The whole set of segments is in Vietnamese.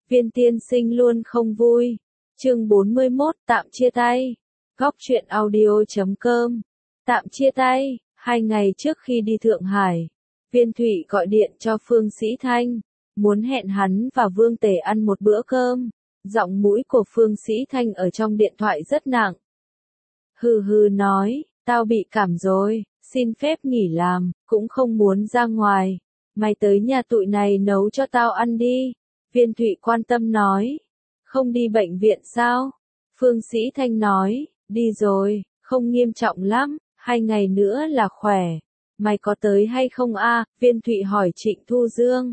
Viên tiên sinh luôn không vui. Chương 41 tạm chia tay. Góc truyện audio.com. Tạm chia tay. 2 ngày trước khi đi Thượng Hải, Viên Thụy gọi điện cho Phương Sĩ Thanh, muốn hẹn hắn và Vương Tề ăn một bữa cơm. Giọng mũi của Phương Sĩ Thanh ở trong điện thoại rất nặng. Hừ hừ nói, tao bị cảm rồi, xin phép nghỉ làm, cũng không muốn ra ngoài. Mày tới nhà tụi này nấu cho tao ăn đi. Viên Thụy quan tâm nói. Không đi bệnh viện sao? Phương Sĩ Thanh nói, đi rồi, không nghiêm trọng lắm, 2 ngày nữa là khỏe. Mày có tới hay không a? Viên Thụy hỏi Trịnh Thu Dương.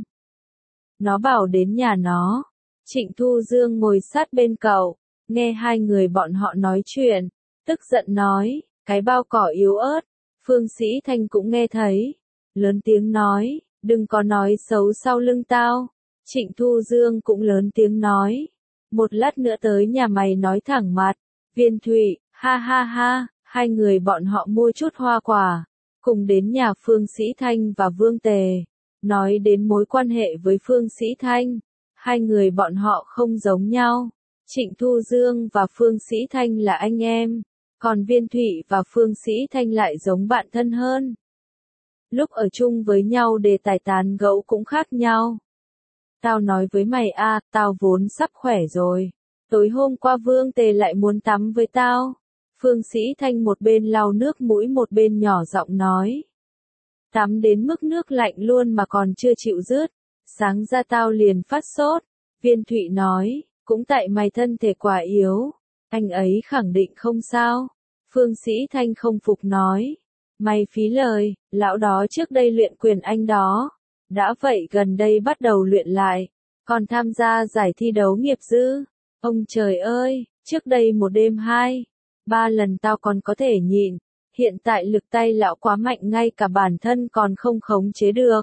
Nó bảo đến nhà nó. Trịnh Thu Dương ngồi sát bên cậu, nghe hai người bọn họ nói chuyện, tức giận nói, cái bao cỏ yếu ớt. Phương Sĩ Thanh cũng nghe thấy, lớn tiếng nói, đừng có nói xấu sau lưng tao. Trịnh Thu Dương cũng lớn tiếng nói, một lát nữa tới nhà mày nói thẳng mặt. Viên Thụy, ha ha ha, hai người bọn họ mua chút hoa quả, cùng đến nhà Phương Sĩ Thanh và Vương Tề, nói đến mối quan hệ với Phương Sĩ Thanh. Hai người bọn họ không giống nhau. Trịnh Thu Dương và Phương Sĩ Thanh là anh em, còn Viên Thụy và Phương Sĩ Thanh lại giống bạn thân hơn. Lúc ở chung với nhau đề tài tán gẫu cũng khác nhau. Tao nói với mày a, tao vốn sắp khỏe rồi. Tối hôm qua Vương Tề lại muốn tắm với tao. Phương Sĩ Thanh một bên lau nước mũi một bên nhỏ giọng nói. Tắm đến mức nước lạnh luôn mà còn chưa chịu dứt. Sáng ra tao liền phát sốt. Viên Thụy nói, cũng tại mày thân thể quá yếu. Anh ấy khẳng định không sao. Phương Sĩ Thanh không phục nói. Mày phí lời, lão đó trước đây luyện quyền anh đó. Đã vậy gần đây bắt đầu luyện lại. Còn tham gia giải thi đấu nghiệp dư. Ông trời ơi, trước đây một đêm 2, 3 lần tao còn có thể nhịn. Hiện tại lực tay lão quá mạnh ngay cả bản thân còn không khống chế được.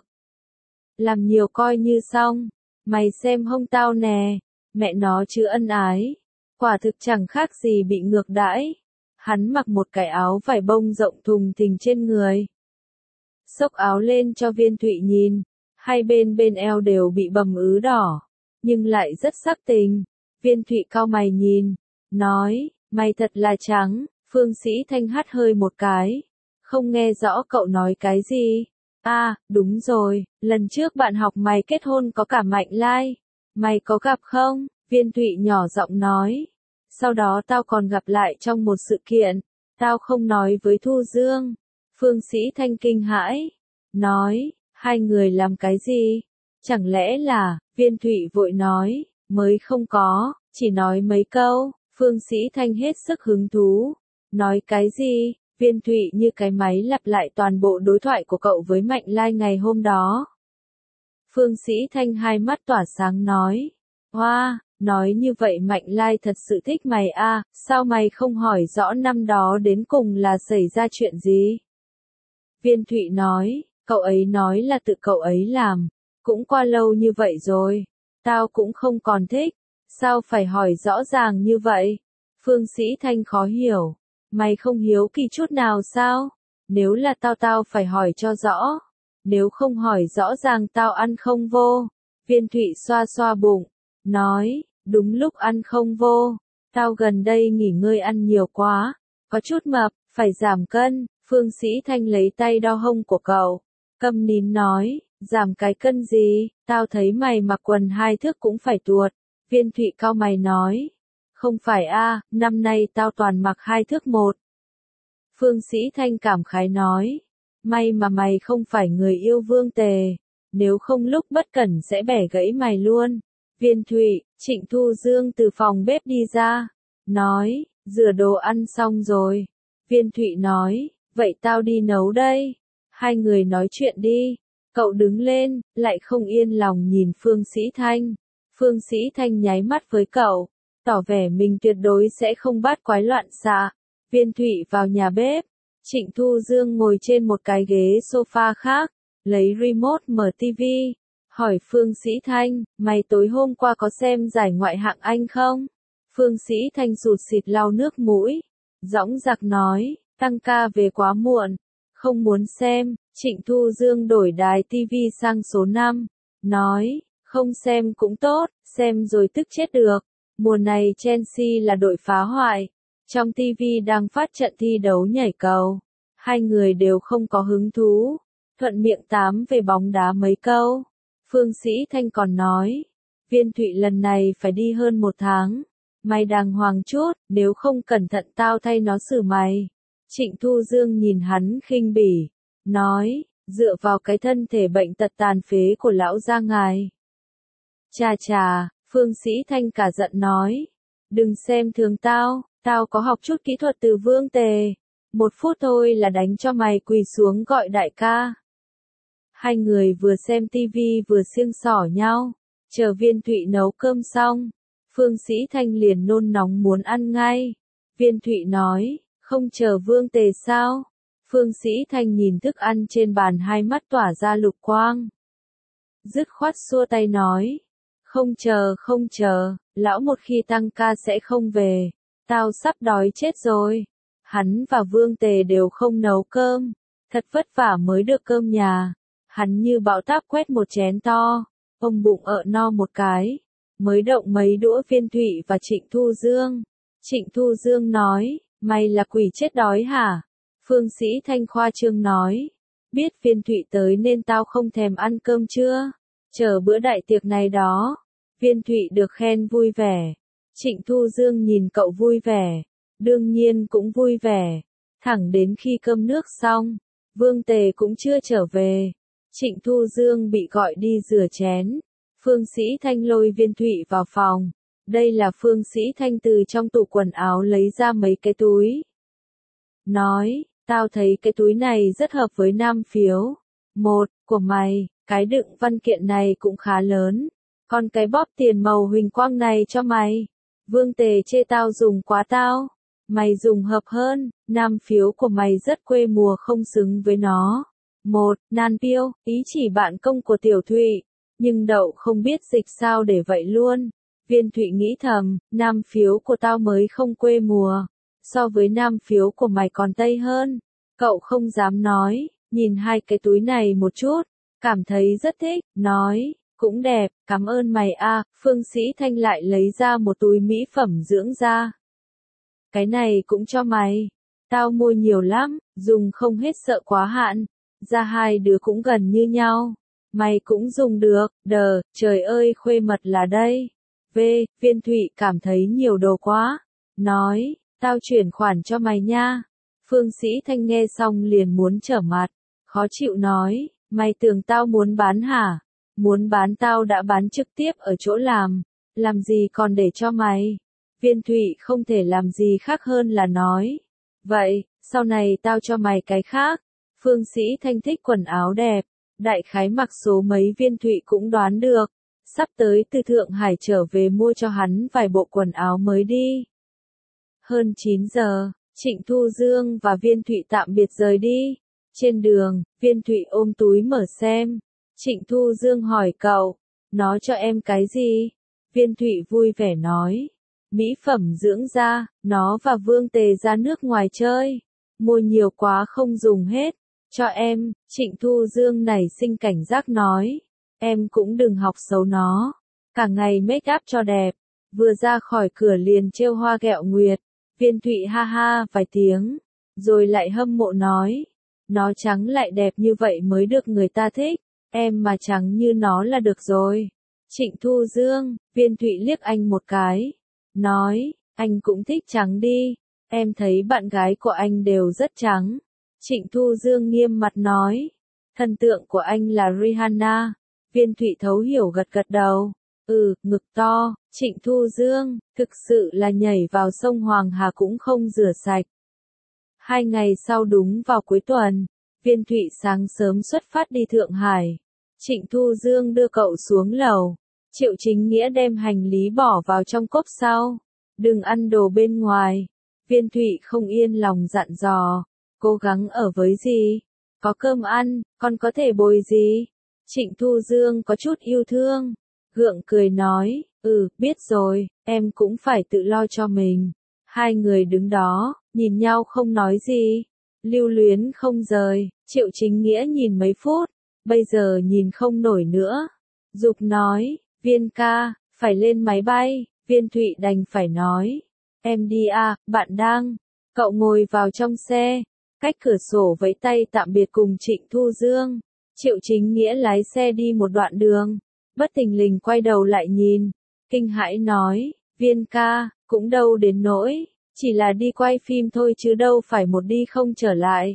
Làm nhiều coi như xong. Mày xem hông tao nè. Mẹ nó chứ ân ái. Quả thực chẳng khác gì bị ngược đãi. Hắn mặc một cái áo vải bông rộng thùng thình trên người. Xốc áo lên cho Viên Thụy nhìn. Hai bên eo đều bị bầm ứ đỏ. Nhưng lại rất sắc tình. Viên Thụy cau mày nhìn. Nói, mày thật là trắng. Phương Sĩ Thanh hắt hơi một cái. Không nghe rõ cậu nói cái gì. À, đúng rồi, lần trước bạn học mày kết hôn có cả Mạnh Lai. Mày có gặp không? Viên Thụy nhỏ giọng nói. Sau đó tao còn gặp lại trong một sự kiện. Tao không nói với Thu Dương. Phương Sĩ Thanh kinh hãi. Nói, hai người làm cái gì? Chẳng lẽ là, Viên Thụy vội nói, mới không có, chỉ nói mấy câu. Phương Sĩ Thanh hết sức hứng thú. Nói cái gì? Viên Thụy như cái máy lặp lại toàn bộ đối thoại của cậu với Mạnh Lai ngày hôm đó. Phương Sĩ Thanh hai mắt tỏa sáng nói. Hoa, nói như vậy Mạnh Lai thật sự thích mày à, sao mày không hỏi rõ năm đó đến cùng là xảy ra chuyện gì? Viên Thụy nói, cậu ấy nói là tự cậu ấy làm, cũng qua lâu như vậy rồi, tao cũng không còn thích, sao phải hỏi rõ ràng như vậy? Phương Sĩ Thanh khó hiểu. Mày không hiếu kỳ chút nào sao? Nếu là tao phải hỏi cho rõ. Nếu không hỏi rõ ràng tao ăn không vô. Viên Thụy xoa xoa bụng. Nói, đúng lúc ăn không vô. Tao gần đây nghỉ ngơi ăn nhiều quá. Có chút mập, phải giảm cân. Phương Sĩ Thanh lấy tay đo hông của cậu. Câm nín nói, giảm cái cân gì? Tao thấy mày mặc quần 2 thước cũng phải tuột. Viên Thụy cau mày nói. Không phải a, năm nay tao toàn mặc 2 thước 1. Phương Sĩ Thanh cảm khái nói. May mà mày không phải người yêu Vương Tề. Nếu không lúc bất cẩn sẽ bẻ gãy mày luôn. Viên Thụy, Trịnh Thu Dương từ phòng bếp đi ra. Nói, rửa đồ ăn xong rồi. Viên Thụy nói, vậy tao đi nấu đây. Hai người nói chuyện đi. Cậu đứng lên, lại không yên lòng nhìn Phương Sĩ Thanh. Phương Sĩ Thanh nháy mắt với cậu. Tỏ vẻ mình tuyệt đối sẽ không bắt quái loạn xạ. Viên Thụy vào nhà bếp. Trịnh Thu Dương ngồi trên một cái ghế sofa khác, lấy remote mở TV. Hỏi Phương Sĩ Thanh, mày tối hôm qua có xem giải ngoại hạng Anh không? Phương Sĩ Thanh sụt sịt lau nước mũi. Dõng dạc nói, tăng ca về quá muộn. Không muốn xem. Trịnh Thu Dương đổi đài TV sang số 5. Nói, Không xem cũng tốt, xem rồi tức chết được. Mùa này Chelsea là đội phá hoại. Trong TV đang phát trận thi đấu nhảy cầu. Hai người đều không có hứng thú. Thuận miệng tám về bóng đá mấy câu. Phương Sĩ Thanh còn nói. Viên Thụy lần này phải đi hơn 1 tháng. Mày đàng hoàng chút, nếu không cẩn thận tao thay nó xử mày. Trịnh Thu Dương nhìn hắn khinh bỉ. Nói, dựa vào cái thân thể bệnh tật tàn phế của lão gia ngài. Chà chà, Phương Sĩ Thanh cả giận nói. Đừng xem thường tao, tao có học chút kỹ thuật từ Vương Tề. 1 phút thôi là đánh cho mày quỳ xuống gọi đại ca. Hai người vừa xem tivi vừa xiêng xỏ nhau. Chờ Viên Thụy nấu cơm xong. Phương Sĩ Thanh liền nôn nóng muốn ăn ngay. Viên Thụy nói, không chờ Vương Tề sao? Phương Sĩ Thanh nhìn thức ăn trên bàn, hai mắt tỏa ra lục quang. Dứt khoát xua tay nói, không chờ, lão một khi tăng ca sẽ không về. Tao sắp đói chết rồi. Hắn và Vương Tề đều không nấu cơm. Thật vất vả mới được cơm nhà. Hắn như bão táp quét một chén to. Ông bụng ợ no một cái. Mới động mấy đũa Viên Thụy và Trịnh Thu Dương. Trịnh Thu Dương nói, mày là quỷ chết đói hả? Phương Sĩ Thanh khoa trương nói, biết Viên Thụy tới nên tao không thèm ăn cơm chưa? Chờ bữa đại tiệc này đó. Viên Thụy được khen vui vẻ. Trịnh Thu Dương nhìn cậu vui vẻ. Đương nhiên cũng vui vẻ. Thẳng đến khi cơm nước xong, Vương Tề cũng chưa trở về. Trịnh Thu Dương bị gọi đi rửa chén. Phương Sĩ Thanh lôi Viên Thụy vào phòng. Đây là Phương Sĩ Thanh từ trong tủ quần áo lấy ra mấy cái túi. Nói, tao thấy cái túi này rất hợp với nam phiếu. Một, của mày, cái đựng văn kiện này cũng khá lớn. Còn cái bóp tiền màu huỳnh quang này cho mày. Vương Tề chê tao dùng quá tao. Mày dùng hợp hơn, nam phiếu của mày rất quê mùa không xứng với nó. Một, nan piêu, ý chỉ bạn công của Tiểu Thụy. Nhưng Đậu không biết dịch sao để vậy luôn. Viên Thụy nghĩ thầm, nam phiếu của tao mới không quê mùa. So với nam phiếu của mày còn tây hơn. Cậu không dám nói, nhìn hai cái túi này một chút. Cảm thấy rất thích, nói, cũng đẹp, cảm ơn mày a. Phương Sĩ Thanh lại lấy ra một túi mỹ phẩm dưỡng da. Cái này cũng cho mày. Tao mua nhiều lắm, dùng không hết sợ quá hạn. Da hai đứa cũng gần như nhau. Mày cũng dùng được, đờ, trời ơi khuê mật là đây. Viên Thụy cảm thấy nhiều đồ quá. Nói, tao chuyển khoản cho mày nha. Phương Sĩ Thanh nghe xong liền muốn trở mặt. Khó chịu nói, mày tưởng tao muốn bán hả? Muốn bán tao đã bán trực tiếp ở chỗ làm gì còn để cho mày. Viên Thụy không thể làm gì khác hơn là nói. Vậy, sau này tao cho mày cái khác. Phương Sĩ Thanh thích quần áo đẹp. Đại khái mặc số mấy Viên Thụy cũng đoán được. Sắp tới từ Thượng Hải trở về mua cho hắn vài bộ quần áo mới đi. Hơn 9 giờ, Trịnh Thu Dương và Viên Thụy tạm biệt rời đi. Trên đường, Viên Thụy ôm túi mở xem. Trịnh Thu Dương hỏi cậu, nó cho em cái gì? Viên Thụy vui vẻ nói, mỹ phẩm dưỡng da, nó và Vương Tề ra nước ngoài chơi. Mua nhiều quá không dùng hết. Cho em, Trịnh Thu Dương nảy sinh cảnh giác nói. Em cũng đừng học xấu nó. Cả ngày make up cho đẹp. Vừa ra khỏi cửa liền trêu hoa ghẹo nguyệt. Viên Thụy ha ha vài tiếng. Rồi lại hâm mộ nói. Nó trắng lại đẹp như vậy mới được người ta thích. Em mà trắng như nó là được rồi. Trịnh Thu Dương, Viên Thụy liếc anh một cái. Nói, anh cũng thích trắng đi. Em thấy bạn gái của anh đều rất trắng. Trịnh Thu Dương nghiêm mặt nói. Thần tượng của anh là Rihanna. Viên Thụy thấu hiểu gật gật đầu. Ngực to. Trịnh Thu Dương, thực sự là nhảy vào sông Hoàng Hà cũng không rửa sạch. 2 ngày sau đúng vào cuối tuần, Viên Thụy sáng sớm xuất phát đi Thượng Hải. Trịnh Thu Dương đưa cậu xuống lầu. Triệu Chính Nghĩa đem hành lý bỏ vào trong cốp sau. Đừng ăn đồ bên ngoài. Viên Thụy không yên lòng dặn dò. Cố gắng ở với gì? Có cơm ăn, con có thể bồi gì? Trịnh Thu Dương có chút yêu thương. Gượng cười nói, biết rồi, em cũng phải tự lo cho mình. Hai người đứng đó, nhìn nhau không nói gì. Lưu luyến không rời, Triệu Chính Nghĩa nhìn mấy phút, bây giờ nhìn không nổi nữa. Dục nói, Viên ca, phải lên máy bay, Viên Thụy đành phải nói. Em đi à, bạn đang. Cậu ngồi vào trong xe, cách cửa sổ vẫy tay tạm biệt cùng Trịnh Thu Dương. Triệu Chính Nghĩa lái xe đi một đoạn đường, bất thình lình quay đầu lại nhìn, kinh hãi nói, Viên ca, cũng đâu đến nỗi, chỉ là đi quay phim thôi chứ đâu phải một đi không trở lại.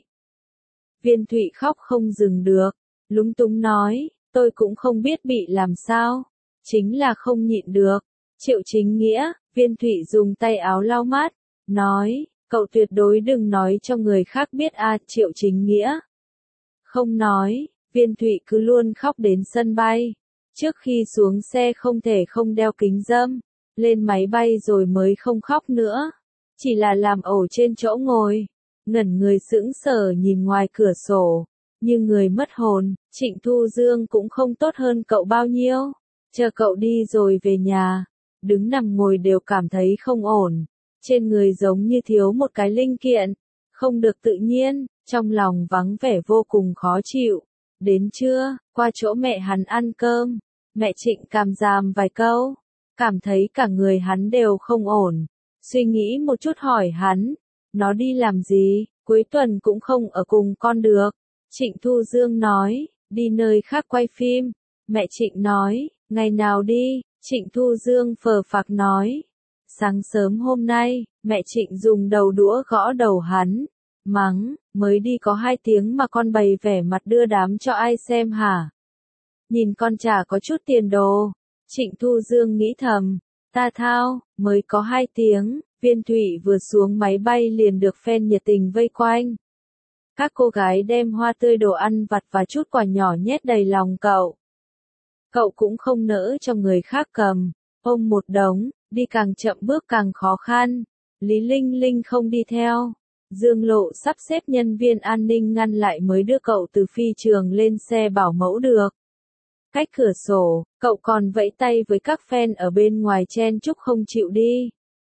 Viên Thụy khóc không dừng được, lúng túng nói, tôi cũng không biết bị làm sao, chính là không nhịn được. Triệu Chính Nghĩa, Viên Thụy dùng tay áo lau mắt, nói, cậu tuyệt đối đừng nói cho người khác biết à, Triệu Chính Nghĩa. Không nói, Viên Thụy cứ luôn khóc đến sân bay. Trước khi xuống xe không thể không đeo kính râm, lên máy bay rồi mới không khóc nữa. Chỉ là làm ẩu trên chỗ ngồi, ngẩn người sững sờ nhìn ngoài cửa sổ, như người mất hồn. Trịnh Thu Dương cũng không tốt hơn cậu bao nhiêu. Chờ cậu đi rồi về nhà, đứng nằm ngồi đều cảm thấy không ổn. Trên người giống như thiếu một cái linh kiện, không được tự nhiên, trong lòng vắng vẻ vô cùng khó chịu. Đến trưa, qua chỗ mẹ hắn ăn cơm, mẹ Trịnh cảm giảm vài câu, cảm thấy cả người hắn đều không ổn. Suy nghĩ một chút hỏi hắn, nó đi làm gì, cuối tuần cũng không ở cùng con được. Trịnh Thu Dương nói, đi nơi khác quay phim. Mẹ Trịnh nói, ngày nào đi, Trịnh Thu Dương phờ phạc nói. Sáng sớm hôm nay, mẹ Trịnh dùng đầu đũa gõ đầu hắn, mắng, mới đi có 2 tiếng mà con bày vẻ mặt đưa đám cho ai xem hả? Nhìn con chả có chút tiền đồ. Trịnh Thu Dương nghĩ thầm, ta thao, mới có 2 tiếng, Viên Thụy vừa xuống máy bay liền được fan nhiệt tình vây quanh. Các cô gái đem hoa tươi đồ ăn vặt và chút quà nhỏ nhét đầy lòng cậu. Cậu cũng không nỡ cho người khác cầm, ôm một đống, đi càng chậm bước càng khó khăn. Lý Linh Linh không đi theo. Dương Lộ sắp xếp nhân viên an ninh ngăn lại mới đưa cậu từ phi trường lên xe bảo mẫu được. Cách cửa sổ, cậu còn vẫy tay với các fan ở bên ngoài chen chúc không chịu đi.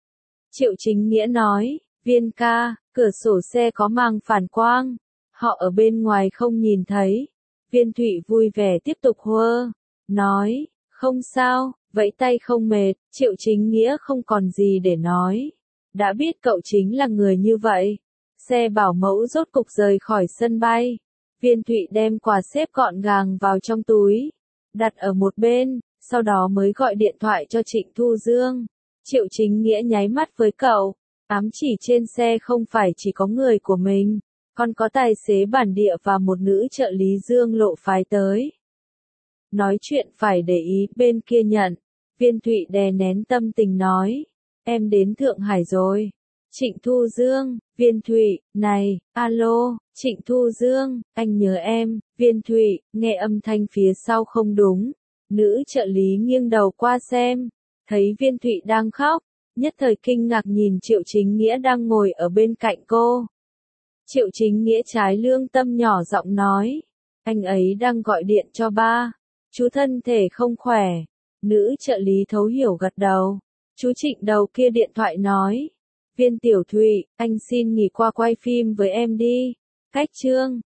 Triệu Chính Nghĩa nói, Viên ca, cửa sổ xe có màng phản quang, họ ở bên ngoài không nhìn thấy. Viên Thụy vui vẻ tiếp tục hơ, nói, không sao, vẫy tay không mệt. Triệu Chính Nghĩa không còn gì để nói, đã biết cậu chính là người như vậy. Xe bảo mẫu rốt cục rời khỏi sân bay. Viên Thụy đem quà xếp gọn gàng vào trong túi, đặt ở một bên, sau đó mới gọi điện thoại cho Trịnh Thu Dương. Triệu Chính Nghĩa nháy mắt với cậu, ám chỉ trên xe không phải chỉ có người của mình, còn có tài xế bản địa và một nữ trợ lý Dương Lộ phái tới. Nói chuyện phải để ý, bên kia nhận. Viên Thụy đè nén tâm tình nói, em đến Thượng Hải rồi. Trịnh Thu Dương, Viên Thụy, này, alo, Trịnh Thu Dương, anh nhớ em. Viên Thụy, nghe âm thanh phía sau không đúng. Nữ trợ lý nghiêng đầu qua xem, thấy Viên Thụy đang khóc, nhất thời kinh ngạc nhìn Triệu Chính Nghĩa đang ngồi ở bên cạnh cô. Triệu Chính Nghĩa trái lương tâm nhỏ giọng nói, anh ấy đang gọi điện cho ba, chú thân thể không khỏe. Nữ trợ lý thấu hiểu gật đầu. Chú Trịnh đầu kia điện thoại nói, Viên Tiểu Thụy, anh xin nghỉ qua quay phim với em đi. Cách chương